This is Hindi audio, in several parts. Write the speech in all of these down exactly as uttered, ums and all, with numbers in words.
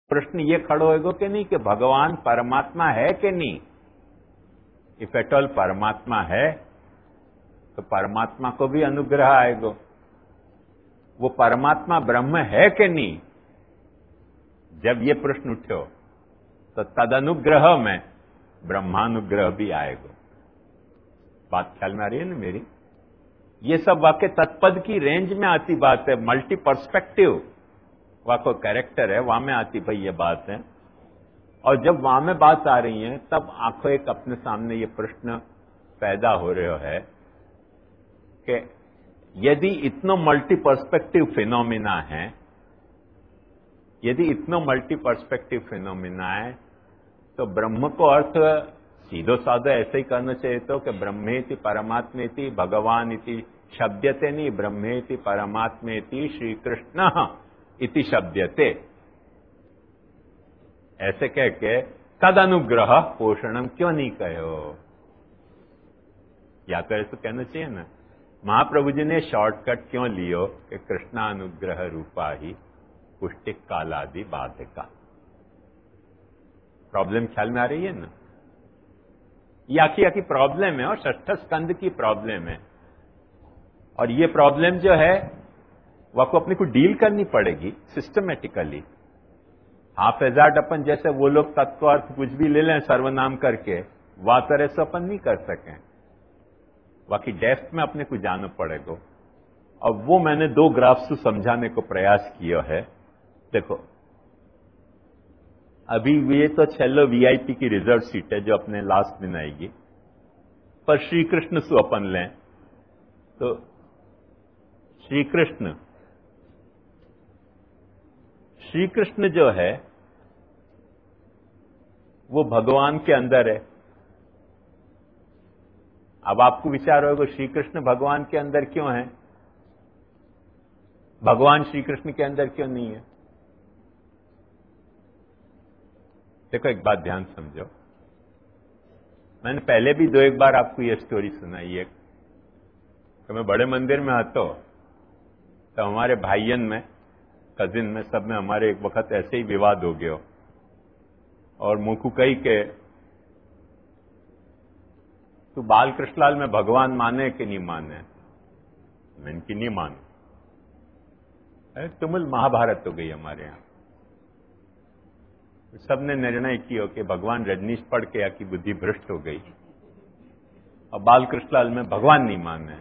प्रश्न ये खड़ो होगा कि नहीं कि भगवान परमात्मा है कि नहीं। इफ एट ऑल परमात्मा है तो परमात्मा को भी अनुग्रह आएगा। वो परमात्मा ब्रह्म है कि नहीं, जब ये प्रश्न उठो तो तदनुग्रह में ब्रह्मानुग्रह भी आएगा। बात ख्याल में आ रही है ना मेरी। ये सब वाक्य तत्पद की रेंज में आती बात है। मल्टी पर्सपेक्टिव वाको कैरेक्टर है, वहां में आती भाई ये बात है। और जब वहां में बात आ रही है तब आंखों एक अपने सामने ये प्रश्न पैदा हो रहे है कि यदि इतनो मल्टी पर्सपेक्टिव फिनोमिना है, यदि इतनो मल्टी पर्सपेक्टिव फिनोमिना है तो ब्रह्म को अर्थ सीधो साधो ऐसे ही करना चाहिए तो कि ब्रह्मेति परमात्मेति भगवान इति शब्दते नहीं, ब्रह्मेति परमात्मेति श्री कृष्ण इति शब्दते, ऐसे कह के तद अनुग्रह पोषणम क्यों नहीं कहो। या तो ऐसे कहना चाहिए ना। महाप्रभु जी ने शॉर्टकट क्यों लियो कि कृष्णानुग्रह रूपा ही पुष्टिक कालादि बाधिका। प्रॉब्लम ख्याल में आ रही है ना। ये आखिर आखिर प्रॉब्लम है और षष्ठ स्कंद की प्रॉब्लम है। और ये प्रॉब्लम जो है वह को अपने को डील करनी पड़ेगी सिस्टमेटिकली। हाफ एजार्ड अपन जैसे वो लोग तत्वार्थ कुछ भी ले लें सर्वनाम करके, वह तरह से अपन नहीं कर सकें। बाकी डेप्थ में अपने को जाना पड़ेगा। और वो मैंने दो ग्राफ से समझाने को प्रयास किया है। देखो अभी ये तो छेल्लो वीआईपी की रिजर्व सीट है जो अपने लास्ट दिन आएगी, पर श्री कृष्ण से अपन लें तो श्री कृष्ण श्री कृष्ण जो है वो भगवान के अंदर है। अब आपको विचार होगा श्री कृष्ण भगवान के अंदर क्यों है, भगवान श्री कृष्ण के अंदर क्यों नहीं है। देखो एक बात ध्यान समझो। मैंने पहले भी दो एक बार आपको यह स्टोरी सुनाई है कि मैं बड़े मंदिर में आता हूं तो हमारे भाइयन में, कजिन में, सब में हमारे एक वक्त ऐसे ही विवाद हो गया और मुखू कही के तू बाल कृष्णलाल में भगवान माने कि नहीं माने। मैंने कि नहीं मानो। तुमुल महाभारत हो गई हमारे यहां। सबने निर्णय किया कि भगवान रजनीश पढ़ के या की बुद्धि भ्रष्ट हो गई और बाल कृष्णलाल में भगवान नहीं माने।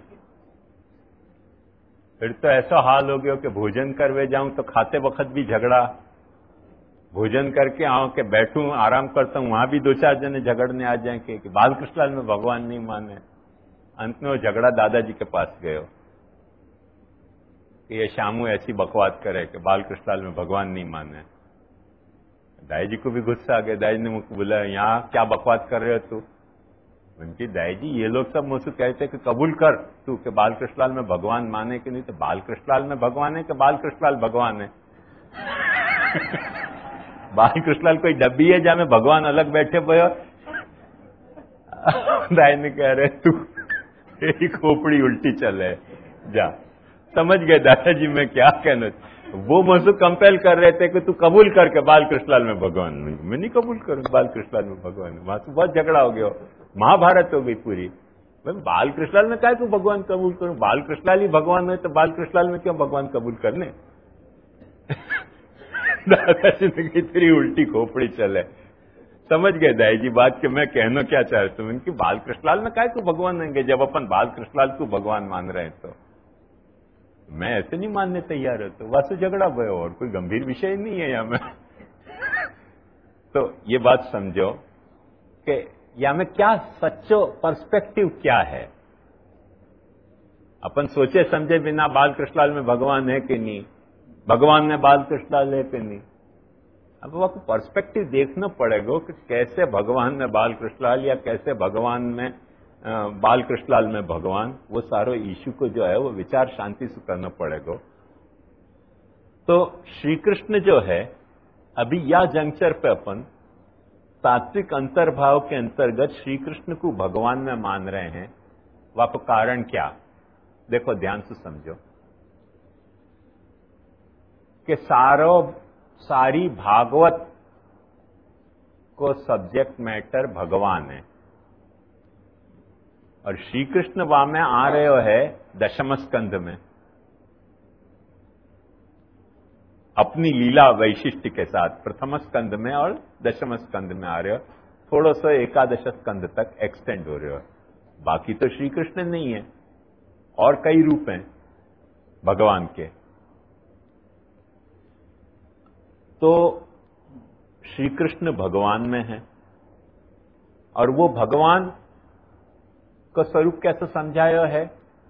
फिर तो ऐसा हाल हो गया कि भोजन करवे जाऊं तो खाते वक्त भी झगड़ा, भोजन करके आऊं के बैठूं आराम करता हूं वहां भी दो चार जने झगड़ने आ जाए कि, कि बाल कृष्णलाल में भगवान नहीं माने। अंत में वो झगड़ा दादाजी के पास गयो कि ये शामू ऐसी बकवास करे कि बाल कृष्णलाल में भगवान नहीं माने। दाई जी को भी गुस्सा आ गया। दाई ने मुझको बोला यहां क्या बकवास कर रहे हो तू। उनकी दाई जी ये लोग सब मुझसे कहते कि कबूल कर तू कि बाल कृष्णलाल में भगवान माने कि नहीं। तो बाल कृष्णलाल में भगवान है कि बाल कृष्णलाल भगवान है। बाल कृष्णलाल कोई डब्बी है जहां में भगवान अलग बैठे हुए। दाई ने कह रहे तू तेरी खोपड़ी उल्टी चले जा। समझ गए दादाजी मैं क्या कहना। वो मुझसे कंपेल कर रहे थे कि तू कबूल करके बाल कृष्णलाल में भगवान। मैं नहीं कबूल करूं बाल कृष्णलाल में भगवान। वहां से बहुत झगड़ा हो गया, महाभारत हो गई पूरी। मैं बाल कृष्णलाल में क्या तू भगवान कबूल करूं। बाल कृष्णलाल ही भगवान है तो बाल कृष्णलाल में क्यों भगवान कबूल करने। दादाजी ने कही तेरी उल्टी खोपड़ी चले। समझ गए दाई जी बात कि मैं कहना क्या चाहता हूं। इनकी बाल कृष्णलाल में क्या तू भगवान रहेंगे जब अपन बाल कृष्णलाल को भगवान मान रहे हैं। तो मैं ऐसे नहीं मानने तैयार है। तो वास्तव झगड़ा भयो और कोई गंभीर विषय नहीं है यहां में। तो ये बात समझो कि या में क्या सच्चो पर्सपेक्टिव क्या है। अपन सोचे समझे बिना बाल कृष्णलाल में भगवान है कि नहीं, भगवान में बाल कृष्णलाल है कि नहीं। अब वो पर्सपेक्टिव देखना पड़ेगा कि कैसे भगवान में बाल कृष्णलाल या कैसे भगवान में बाल कृष्णलाल में भगवान। वो सारो इश्यू को जो है वो विचार शांति से करना पड़ेगा। तो श्री कृष्ण जो है अभी या जंक्चर पे अपन तात्विक अंतर्भाव के अंतर्गत श्री कृष्ण को भगवान में मान रहे हैं। वह कारण क्या, देखो ध्यान से समझो कि सारो सारी भागवत को सब्जेक्ट मैटर भगवान है और श्री कृष्ण वहां में आ रहे हो है दशम स्कंध में अपनी लीला वैशिष्ट के साथ प्रथम स्कंध में और दशम स्कंध में आ रहे हो, थोड़ा सा एकादश स्कंध तक एक्सटेंड हो रहे हो। बाकी तो श्री कृष्ण नहीं है और कई रूप हैं भगवान के। तो श्री कृष्ण भगवान में है और वो भगवान का स्वरूप कैसे समझाया है?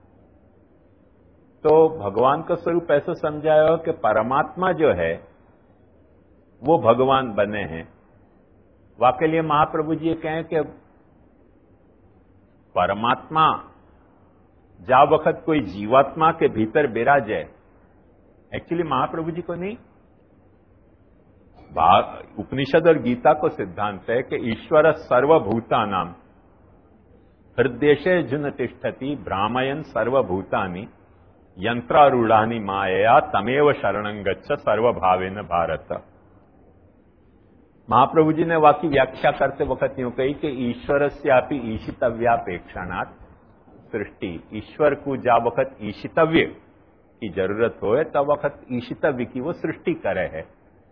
तो भगवान का स्वरूप ऐसा समझाया कि परमात्मा जो है वो भगवान बने हैं। वाकई लिए महाप्रभु जी कहें कि परमात्मा जा वक्त कोई जीवात्मा के भीतर विराजे, एक्चुअली महाप्रभु जी को नहीं, उपनिषद और गीता को सिद्धांत है कि ईश्वर सर्वभूतानाम हृदय जुन तिष्ठति भ्रामयन सर्वभूतानि यंत्रारूढ़ानि मायया तमेव शरणं गच्छ सर्वभावेन भारत। महाप्रभु जी ने वाकी व्याख्या करते वक्त यूं कही कि ईश्वरस्यापि ईशितव्यापेक्षणात् सृष्टि, ईश्वर को जा वक्त ईशितव्य की जरूरत हो तब वक्त ईशितव्य की वो सृष्टि करे है।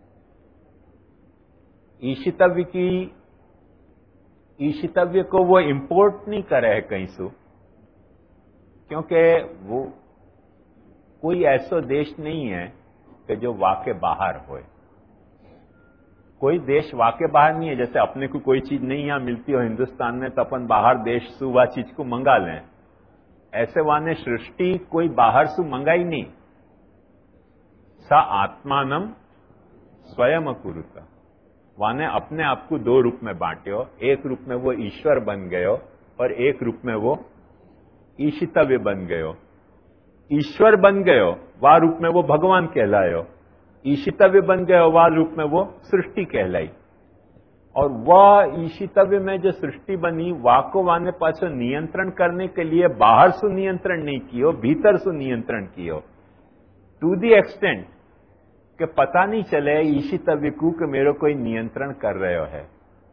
ईशितव्य की ईशितव्य को वो इंपोर्ट नहीं करे है कहीं से, क्योंकि वो कोई ऐसा देश नहीं है कि जो वाके बाहर होए। कोई देश वाके बाहर नहीं है। जैसे अपने को कोई चीज नहीं यहां मिलती हो हिंदुस्तान में तो अपन बाहर देश से वह चीज को मंगा लें, ऐसे वाने सृष्टि कोई बाहर से मंगाई नहीं। सा आत्मानम स्वयं कुरुता, वाने अपने आप को दो रूप में बांटे हो। एक रूप में वो ईश्वर बन गए हो और एक रूप में वो ईशितव्य बन गए हो। ईश्वर बन गए हो वह रूप में वो भगवान कहलाए हो, ईशितव्य बन गए हो वह रूप में वो सृष्टि कहलाई। और वह ईशितव्य में जो सृष्टि बनी वह को वाने पाछो नियंत्रण करने के लिए बाहर से नियंत्रण नहीं कियो, भीतर से नियंत्रण कियो, टू दी एक्सटेंट कि पता नहीं चले ईशितव्य को कि मेरे कोई नियंत्रण कर रहे हो है।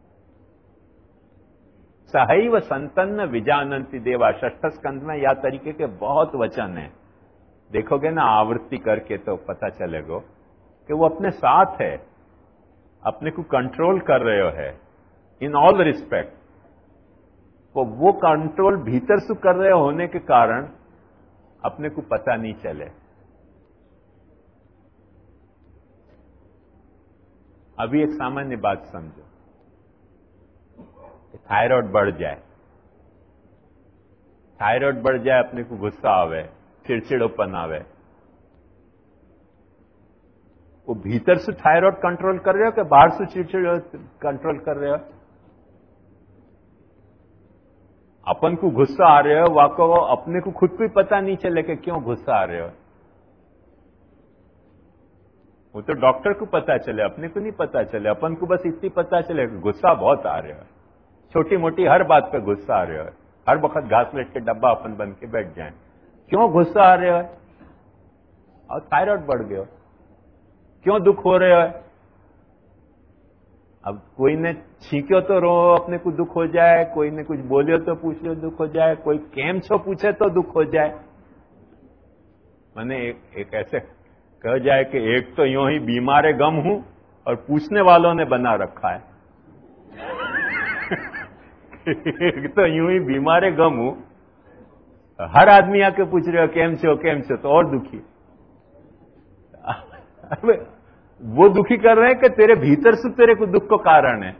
सहैव संतन्न विजानंति देवा, षष्ठ स्कंध में या तरीके के बहुत वचन है। देखोगे ना आवृत्ति करके तो पता चलेगा कि वो अपने साथ है, अपने को कंट्रोल कर रहे हो है इन ऑल रिस्पेक्ट। तो वो कंट्रोल भीतर से कर रहे होने के कारण अपने को पता नहीं चले। अभी एक सामान्य बात समझो, थायराइड बढ़ जाए, थायराइड बढ़ जाए, अपने को गुस्सा आवे, चिड़चिड़ोपन आवे, वो भीतर से थायराइड कंट्रोल कर रहे हो कि बाहर से चिड़चिड़ कंट्रोल कर रहे हो? अपन को गुस्सा आ रहे हो वाको अपने को खुद को ही पता नहीं चले कि क्यों गुस्सा आ रहे हो। वो तो डॉक्टर को पता चले, अपने को नहीं पता चले। अपन को बस इतनी पता चले कि गुस्सा बहुत आ रहे हो, छोटी मोटी हर बात पे गुस्सा आ रहे हो। हर वक्त घास लेट के डब्बा अपन बन के बैठ जाए, क्यों गुस्सा आ रहे हो? और थायराइड बढ़ गया, क्यों दुख हो रहे हो? अब कोई ने छींक्यो तो रो अपने को दुख हो जाए, कोई ने कुछ बोलियो तो पूछियो दुख हो जाए, कोई केम छो पूछे तो दुख हो जाए। मैंने एक, एक ऐसे कह जाए कि एक तो यूं ही बीमारे गम हूं और पूछने वालों ने बना रखा है। एक तो यूं ही बीमारे गम हूं, हर आदमी आके पूछ रहे हो केम छो केम छो, तो और दुखी। वो दुखी कर रहे हैं कि तेरे भीतर से तेरे को दुख को कारण है,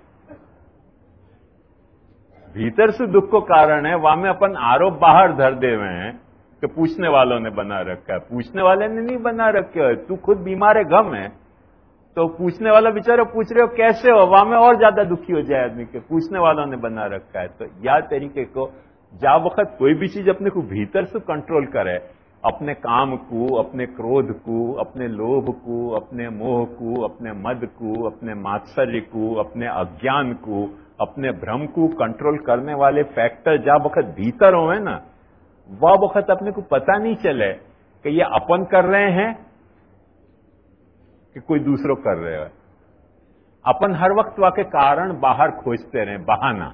भीतर से दुख को कारण है। वहां में अपन आरोप बाहर धर दे हुए हैं कि पूछने वालों ने बना रखा है। पूछने वाले ने नहीं बना रखे हो, तू खुद बीमार है, गम है, तो पूछने वाला बेचारा पूछ रहे हो कैसे हो, वहां में और ज्यादा दुखी हो जाए आदमी के पूछने वालों ने बना रखा है। तो या तरीके को जा वक्त कोई भी चीज अपने को भीतर से कंट्रोल करे, अपने काम को, अपने क्रोध को, अपने लोभ को, अपने मोह को, अपने मद को, अपने मात्सर्य को, अपने अज्ञान को, अपने भ्रम को कंट्रोल करने वाले फैक्टर जा वक्त भीतर हो है ना, वह वक्त अपने को पता नहीं चले कि ये अपन कर रहे हैं कि कोई दूसरो कर रहे हो। अपन हर वक्त वाके कारण बाहर खोजते रहे, बहाना।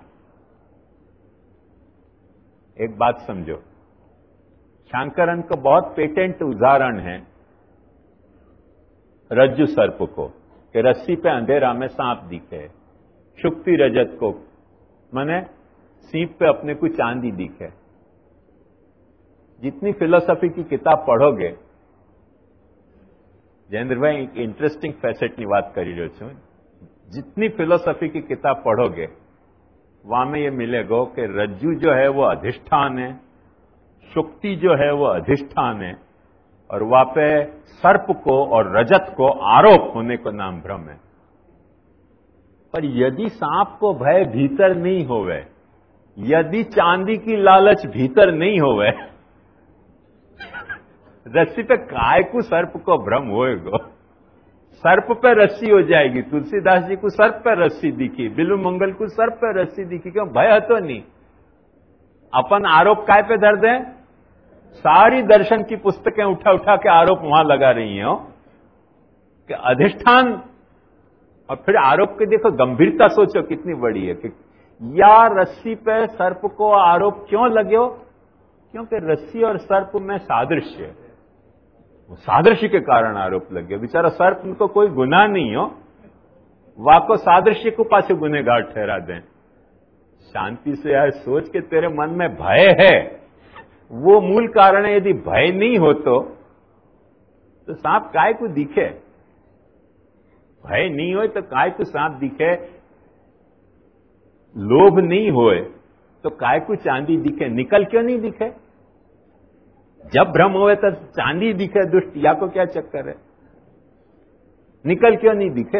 एक बात समझो, शांकरन का बहुत पेटेंट उदाहरण है रज्जु सर्प को, कि रस्सी पे अंधेरा में सांप दिखे। शुक्ति रजत को माने सीप पे अपने को चांदी दिखे। जितनी फिलोसॉफी की किताब पढ़ोगे, जयेंद्र भाई एक इंटरेस्टिंग फैसेटनी बात કરી રહ્યો છું, जितनी फिलोसॉफी की किताब पढ़ोगे वहां में ये मिलेगा कि रज्जु जो है वो अधिष्ठान है, शुक्ति जो है वो अधिष्ठान है, और वहां पे सर्प को और रजत को आरोप होने को नाम भ्रम है। पर यदि सांप को भय भीतर नहीं होवे, यदि चांदी की लालच भीतर नहीं होवे, रस्सी पे काय को सर्प को भ्रम होएगो। सर्प पे रस्सी हो जाएगी। तुलसीदास जी को सर्प पे रस्सी दिखी, बिल्लू मंगल को सर्प पे रस्सी दिखी, क्यों? भय तो नहीं। अपन आरोप काय पे धर दें? सारी दर्शन की पुस्तकें उठा उठा के आरोप वहां लगा रही हैं कि अधिष्ठान। और फिर आरोप के देखो गंभीरता, सोचो कितनी बड़ी है कि या रस्सी पे सर्प को आरोप क्यों लगे हो? क्योंकि रस्सी और सर्प में सादृश्य है, सादृश्य के कारण आरोप लगे। बेचारा सर्प उनको कोई गुनाह नहीं हो, वाको सादृश्य को पासे गुनेगार ठहरा दें। शांति से यार सोच के तेरे मन में भय है, वो मूल कारण है। यदि भय नहीं हो तो, तो सांप काय को दिखे? भय नहीं हो तो काय को सांप दिखे? लोभ नहीं होए तो काय को चांदी दिखे? निकल क्यों नहीं दिखे? जब भ्रम होए तो चांदी दिखे दुष्ट, या को क्या चक्कर है? निकल क्यों नहीं दिखे?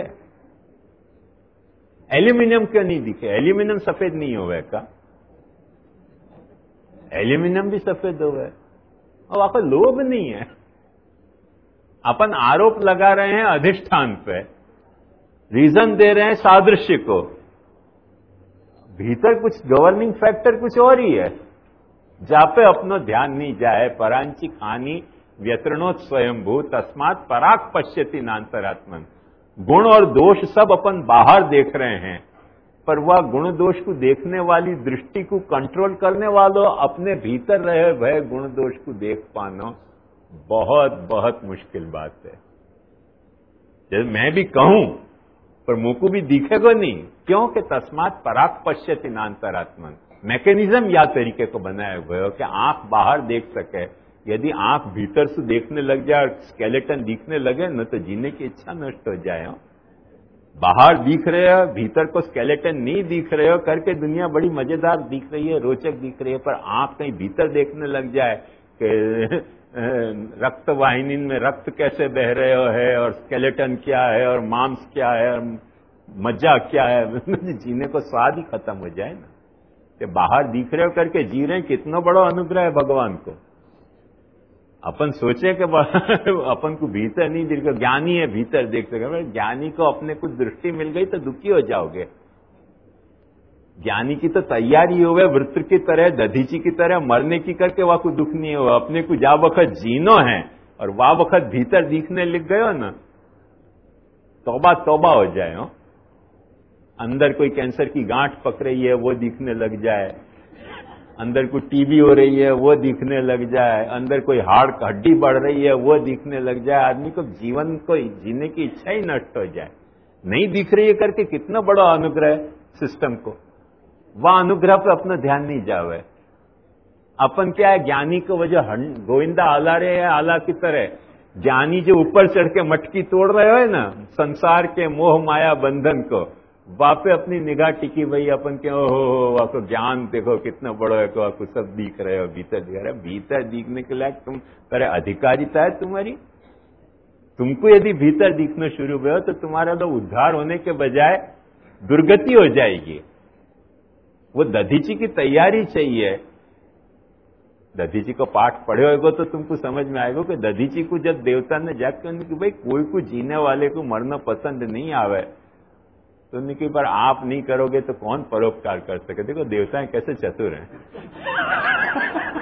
एल्यूमिनियम क्यों नहीं दिखे? एल्यूमिनियम सफेद नहीं होवे का? एल्यूमिनियम भी सफेद होवे, और वहां पर लोभ नहीं है। अपन आरोप लगा रहे हैं अधिष्ठान पे, रीजन दे रहे हैं सादृश्य को, भीतर कुछ गवर्निंग फैक्टर कुछ और ही है, जहां पे अपनो ध्यान नहीं जाए। परांची खानी व्यतरणोत स्वयंभू तस्मात पराग पश्यति नांतरात्मन। गुण और दोष सब अपन बाहर देख रहे हैं, पर वह गुण दोष को देखने वाली दृष्टि को कंट्रोल करने वालों अपने भीतर रहे भय गुण दोष को देख पाना बहुत बहुत मुश्किल बात है। जैसे मैं भी कहूं पर मुंह को भी दिखेगा नहीं, क्यों? कि तस्मात पराग पश्यति नांतरात्मन। मैकेनिज्म या तरीके को बनाया हुआ है कि आंख बाहर देख सके। यदि आंख भीतर से देखने लग जाए और स्केलेटन दिखने लगे न, तो जीने की इच्छा नष्ट हो जाए। बाहर दिख रहे हो, भीतर को स्केलेटन नहीं दिख रहे हो करके दुनिया बड़ी मजेदार दिख रही है, रोचक दिख रही है, पर आंख कहीं भीतर देखने लग जाए कि रक्त वाहिनी में रक्त कैसे बह रहे हो है, और स्केलेटन क्या है, और मांस क्या है, और मज्जा क्या है, जीने को स्वाद ही खत्म हो जाए ना। कि बाहर दिख रहे हो करके जी रहे हैं, कितना बड़ा अनुग्रह है भगवान को। अपन सोचे कि अपन को भीतर नहीं दिख रहा, ज्ञानी है भीतर देख सके। ज्ञानी को अपने कुछ दृष्टि मिल गई तो दुखी हो जाओगे। ज्ञानी की तो तैयारी हो गए वृत्र की तरह, दधीची की तरह मरने की करके वहां को दुख नहीं हो। अपने को जा वक्त जीनो है और वह वक्त भीतर दिखने लग गए हो ना, तौबा तौबा हो जाए हो। अंदर कोई कैंसर की गांठ पक रही है वो दिखने लग जाए, अंदर कोई टीबी हो रही है वो दिखने लग जाए, अंदर कोई हार्ट हड्डी बढ़ रही है वो दिखने लग जाए, आदमी को जीवन को जीने की इच्छा ही नष्ट हो जाए। नहीं दिख रही है करके कितना बड़ा अनुग्रह सिस्टम को, वह अनुग्रह पे अपना ध्यान नहीं जावे। अपन क्या है, ज्ञानी को वजह गोविंदा आला रहे है, आला की तरह ज्ञानी जो ऊपर चढ़ के मटकी तोड़ रहे हो ना संसार के मोह माया बंधन को, वापे अपनी निगाह टिकी भाई अपन के ओहो आपको ज्ञान देखो कितना बड़ा है, को आपको सब दिख रहे हो, भीतर दिख रहे हो। भीतर दिखने के लायक तुम करे अधिकारिता है तुम्हारी? तुमको यदि भीतर दिखना शुरू हुआ तो तुम्हारा तो उद्धार होने के बजाय दुर्गति हो जाएगी। वो दधीची की तैयारी चाहिए। दधीची को पाठ पढ़े होगा तो तुमको समझ में आएगा कि दधीची को जब देवता ने जाकर कि भाई कोई को जीने वाले को मरना पसंद नहीं आवे, तो उन्होंने कहा पर आप नहीं करोगे तो कौन परोपकार कर सके। देखो देवताएं कैसे चतुर हैं।